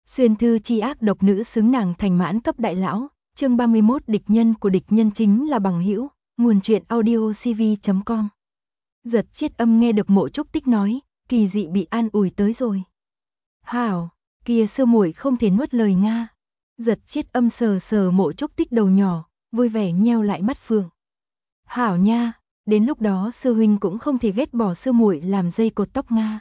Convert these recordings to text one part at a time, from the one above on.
Xuyên thư chi ác độc nữ xứng nàng thành mãn cấp đại lão. Chương 31 địch nhân của địch nhân chính là bằng hữu. Nguồn truyện audio cv.com. Giật Chiết Âm nghe được Mộ Trúc Tích nói, kỳ dị bị an ủi tới rồi. Hảo, kia sư muội không thể nuốt lời nga. Giật Chiết Âm sờ sờ Mộ Trúc Tích đầu nhỏ, vui vẻ nheo lại mắt phượng. Hảo nha, đến lúc đó sư huynh cũng không thể ghét bỏ sư muội làm dây cột tóc nga.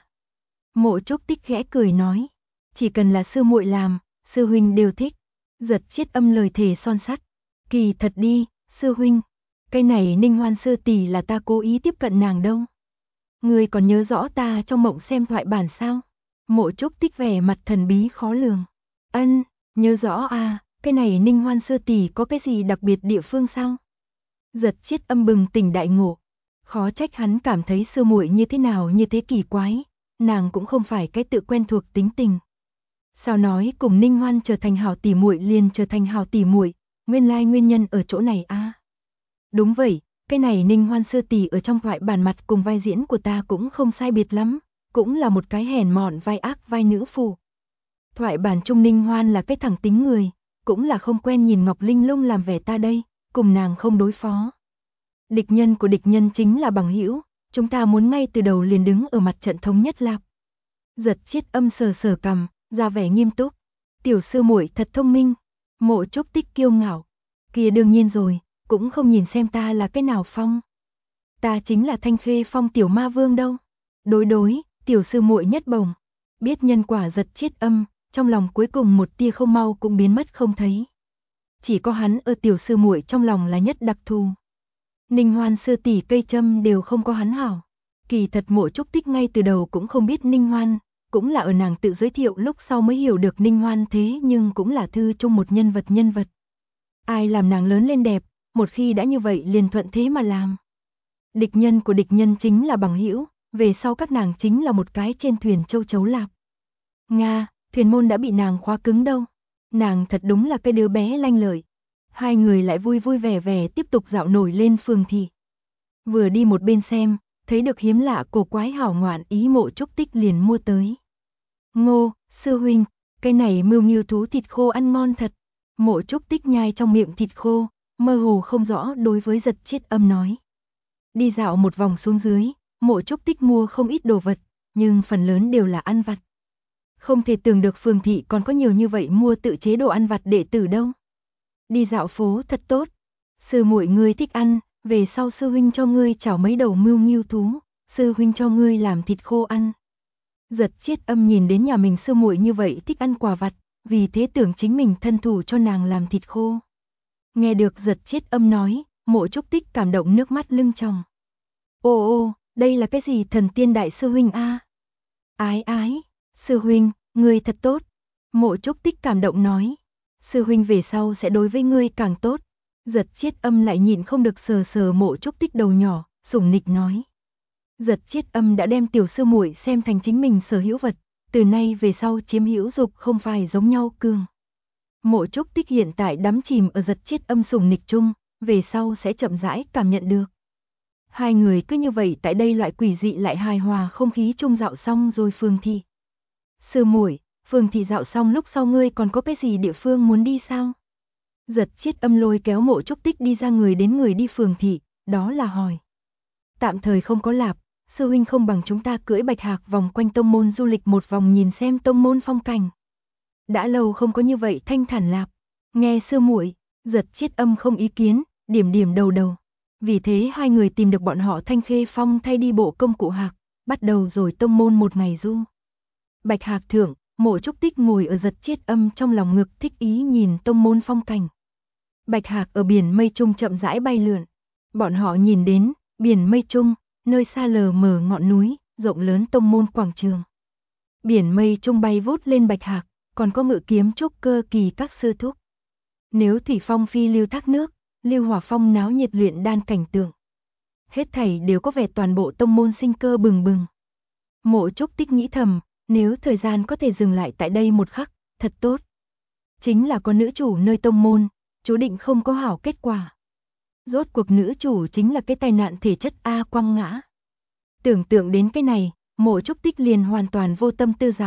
Mộ Trúc Tích khẽ cười nói, chỉ cần là sư muội làm, sư huynh đều thích. Giật Chiết Âm lời thề son sắt, kỳ thật đi, sư huynh, cái này Ninh Hoan sư tỷ là ta cố ý tiếp cận nàng đâu. Ngươi còn nhớ rõ ta trong mộng xem thoại bản sao? Mộ Trúc Tích vẻ mặt thần bí khó lường. Ân, nhớ rõ à, cái này Ninh Hoan sư tỷ có cái gì đặc biệt địa phương sao? Giật Chiết Âm bừng tỉnh đại ngộ, khó trách hắn cảm thấy sư muội như thế nào như thế kỳ quái, nàng cũng không phải cái tự quen thuộc tính tình. Sao nói cùng Ninh Hoan trở thành hảo tỷ muội liền trở thành hảo tỷ muội, nguyên lai nguyên nhân ở chỗ này a. Đúng vậy, cái này Ninh Hoan sư tỷ ở trong thoại bản mặt cùng vai diễn của ta cũng không sai biệt lắm, cũng là một cái hèn mọn vai ác vai nữ phù. Thoại bản Trung Ninh Hoan là cái thẳng tính người, cũng là không quen nhìn Ngọc Linh Lung làm vẻ ta đây, cùng nàng không đối phó. Địch nhân của địch nhân chính là bằng hữu, chúng ta muốn ngay từ đầu liền đứng ở mặt trận thống nhất lạc. Giật Chiết Âm sờ sờ cằm, ra vẻ nghiêm túc. Tiểu sư muội thật thông minh. Mộ Trúc Tích kiêu ngạo. Kia đương nhiên rồi, cũng không nhìn xem ta là cái nào phong. Ta chính là Thanh Khê Phong tiểu ma vương đâu. Đối, tiểu sư muội nhất bổng. Biết nhân quả Giật Chiết Âm, trong lòng cuối cùng một tia không mau cũng biến mất không thấy. Chỉ có hắn ở tiểu sư muội trong lòng là nhất đặc thù. Ninh Hoan sư tỷ cây châm đều không có hắn hảo. Kỳ thật Mộ Trúc Tích ngay từ đầu cũng không biết Ninh Hoan, cũng là ở nàng tự giới thiệu lúc sau mới hiểu được Ninh Hoan thế nhưng cũng là thư chung một nhân vật. Ai làm nàng lớn lên đẹp, một khi đã như vậy liền thuận thế mà làm. Địch nhân của địch nhân chính là bằng hữu, về sau các nàng chính là một cái trên thuyền châu chấu lạp. Nga, thuyền môn đã bị nàng khóa cứng đâu. Nàng thật đúng là cái đứa bé lanh lợi. Hai người lại vui vui vẻ vẻ tiếp tục dạo nổi lên phường thị. Vừa đi một bên xem, thấy được hiếm lạ cổ quái hảo ngoạn ý Mộ Trúc Tích liền mua tới. Ngô, sư huynh, cái này mưu nghiêu thú thịt khô ăn ngon thật. Mộ Trúc Tích nhai trong miệng thịt khô, mơ hồ không rõ đối với Giật Chiết Âm nói. Đi dạo một vòng xuống dưới, Mộ Trúc Tích mua không ít đồ vật, nhưng phần lớn đều là ăn vặt. Không thể tưởng được phường thị còn có nhiều như vậy mua tự chế đồ ăn vặt đệ tử đâu. Đi dạo phố thật tốt. Sư muội ngươi thích ăn, về sau sư huynh cho ngươi chảo mấy đầu mưu nghiêu thú, sư huynh cho ngươi làm thịt khô ăn. Giật Chiết Âm nhìn đến nhà mình sư muội như vậy thích ăn quà vặt, vì thế tưởng chính mình thân thủ cho nàng làm thịt khô. Nghe được Giật Chiết Âm nói, Mộ Trúc Tích cảm động nước mắt lưng tròng. Ô, đây là cái gì thần tiên đại sư huynh a? Ái, sư huynh, ngươi thật tốt. Mộ Trúc Tích cảm động nói, sư huynh về sau sẽ đối với ngươi càng tốt. Giật Chiết Âm lại nhịn không được sờ sờ Mộ Trúc Tích đầu nhỏ, sủng nịch nói. Giật Chiết Âm đã đem tiểu sư muội xem thành chính mình sở hữu vật, từ nay về sau chiếm hữu dục không phải giống nhau cường. Mộ Trúc Tích hiện tại đắm chìm ở Giật Chiết Âm sủng nịch chung, về sau sẽ chậm rãi cảm nhận được. Hai người cứ như vậy tại đây loại quỷ dị lại hài hòa không khí chung dạo xong rồi phường thị. Sư muội, phường thị dạo xong lúc sau ngươi còn có cái gì địa phương muốn đi sao? Giật Chiết Âm lôi kéo Mộ Trúc Tích đi ra người đến người đi phường thị, đó là hỏi. Tạm thời không có lạp, sư huynh không bằng chúng ta cưỡi bạch hạc vòng quanh tông môn du lịch một vòng nhìn xem tông môn phong cảnh. Đã lâu không có như vậy thanh thản lạp. Nghe sư muội, Giật Chiết Âm không ý kiến, điểm đầu. Vì thế hai người tìm được bọn họ Thanh Khê Phong thay đi bộ công cụ hạc, bắt đầu rồi tông môn một ngày du. Bạch hạc thượng, Mộ Trúc Tích ngồi ở Giật Chiết Âm trong lòng ngực thích ý nhìn tông môn phong cảnh. Bạch hạc ở biển mây trung chậm rãi bay lượn. Bọn họ nhìn đến, biển mây trung, nơi xa lờ mờ ngọn núi, rộng lớn tông môn quảng trường. Biển mây trung bay vút lên bạch hạc, còn có ngự kiếm trúc cơ kỳ các sư thúc. Nếu thủy phong phi lưu thác nước, lưu hỏa phong náo nhiệt luyện đan cảnh tượng. Hết thảy đều có vẻ toàn bộ tông môn sinh cơ bừng bừng. Mộ Trúc Tích nghĩ thầm, nếu thời gian có thể dừng lại tại đây một khắc, thật tốt. Chính là có nữ chủ nơi tông môn, chú định không có hảo kết quả. Rốt cuộc nữ chủ chính là cái tai nạn thể chất A quăng ngã. Tưởng tượng đến cái này, Mộ Trúc Tích liền hoàn toàn vô tâm tư dạo,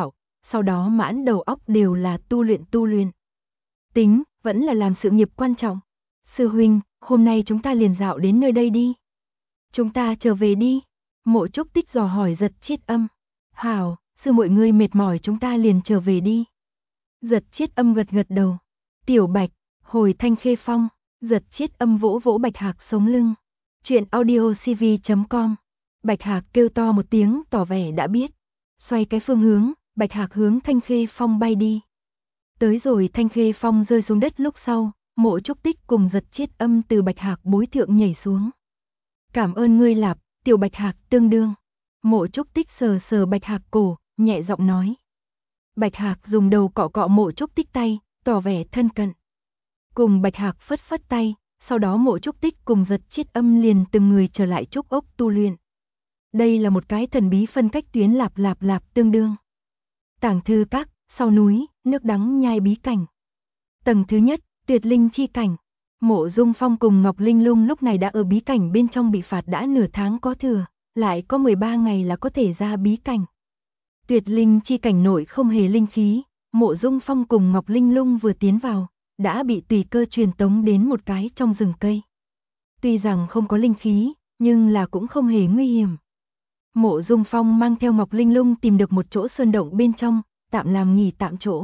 sau đó mãn đầu óc đều là tu luyện. Tính, vẫn là làm sự nghiệp quan trọng. Sư huynh, hôm nay chúng ta liền dạo đến nơi đây đi. Chúng ta trở về đi. Mộ Trúc Tích dò hỏi Giật Chiết Âm. Hảo, sư muội ngươi mệt mỏi chúng ta liền trở về đi. Giật Chiết Âm gật đầu. Tiểu Bạch, hồi Thanh Khê Phong. Giật Chiết Âm vỗ vỗ Bạch Hạc sống lưng. Chuyện audiocv.com. Bạch Hạc kêu to một tiếng tỏ vẻ đã biết. Xoay cái phương hướng, Bạch Hạc hướng Thanh Khê Phong bay đi. Tới rồi Thanh Khê Phong rơi xuống đất lúc sau, Mộ Trúc Tích cùng Giật Chiết Âm từ Bạch Hạc bối thượng nhảy xuống. Cảm ơn ngươi Lạp, tiểu Bạch Hạc tương đương. Mộ Trúc Tích sờ sờ Bạch Hạc cổ, nhẹ giọng nói. Bạch Hạc dùng đầu cọ cọ Mộ Trúc Tích tay, tỏ vẻ thân cận. Cùng Bạch Hạc phất phất tay, sau đó Mộ Trúc Tích cùng Giật Chiết Âm liền từng người trở lại trúc ốc tu luyện. Đây là một cái thần bí phân cách tuyến lạp tương đương. Tàng thư các, sau núi, nước đắng nhai bí cảnh. Tầng thứ nhất, tuyệt linh chi cảnh. Mộ Dung Phong cùng Ngọc Linh Lung lúc này đã ở bí cảnh bên trong bị phạt đã nửa tháng có thừa, lại có 13 ngày là có thể ra bí cảnh. Tuyệt linh chi cảnh nội không hề linh khí, Mộ Dung Phong cùng Ngọc Linh Lung vừa tiến vào, đã bị tùy cơ truyền tống đến một cái trong rừng cây. Tuy rằng không có linh khí, nhưng là cũng không hề nguy hiểm. Mộ Dung Phong mang theo Ngọc Linh Lung tìm được một chỗ sơn động bên trong, tạm làm nghỉ tạm chỗ.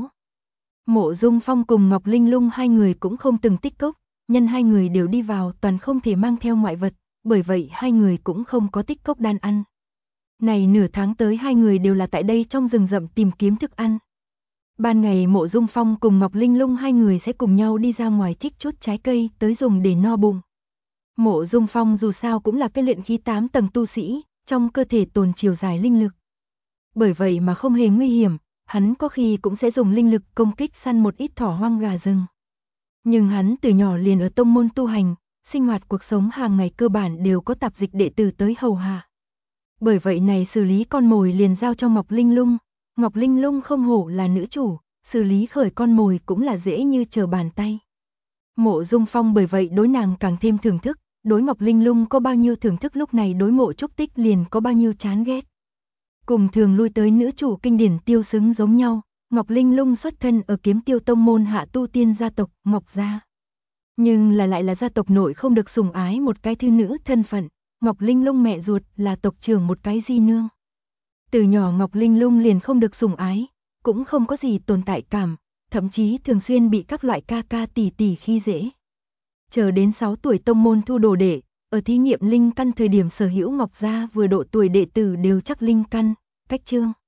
Mộ Dung Phong cùng Ngọc Linh Lung hai người cũng không từng tích cốc, nhân hai người đều đi vào toàn không thể mang theo ngoại vật, bởi vậy hai người cũng không có tích cốc đan ăn. Này nửa tháng tới hai người đều là tại đây trong rừng rậm tìm kiếm thức ăn. Ban ngày Mộ Dung Phong cùng Ngọc Linh Lung hai người sẽ cùng nhau đi ra ngoài trích chút trái cây tới dùng để no bụng. Mộ Dung Phong dù sao cũng là cái luyện khí 8 tầng tu sĩ, trong cơ thể tồn chiều dài linh lực. Bởi vậy mà không hề nguy hiểm, hắn có khi cũng sẽ dùng linh lực công kích săn một ít thỏ hoang gà rừng. Nhưng hắn từ nhỏ liền ở tông môn tu hành, sinh hoạt cuộc sống hàng ngày cơ bản đều có tạp dịch đệ tử tới hầu hạ. Bởi vậy này xử lý con mồi liền giao cho Ngọc Linh Lung. Ngọc Linh Lung không hổ là nữ chủ, xử lý khởi con mồi cũng là dễ như trở bàn tay. Mộ Dung Phong bởi vậy đối nàng càng thêm thưởng thức, đối Ngọc Linh Lung có bao nhiêu thưởng thức lúc này đối Mộ Trúc Tích liền có bao nhiêu chán ghét. Cùng thường lui tới nữ chủ kinh điển tiêu xứng giống nhau, Ngọc Linh Lung xuất thân ở Kiếm Tiêu tông môn hạ tu tiên gia tộc Ngọc gia. Nhưng lại là gia tộc nội không được sủng ái một cái thư nữ thân phận, Ngọc Linh Lung mẹ ruột là tộc trưởng một cái di nương. Từ nhỏ Ngọc Linh Lung liền không được sủng ái, cũng không có gì tồn tại cảm, thậm chí thường xuyên bị các loại ca ca tỷ tỷ khi dễ. Chờ đến 6 tuổi tông môn thu đồ đệ, ở thí nghiệm linh căn thời điểm sở hữu Ngọc gia vừa độ tuổi đệ tử đều chắc linh căn, cách chương.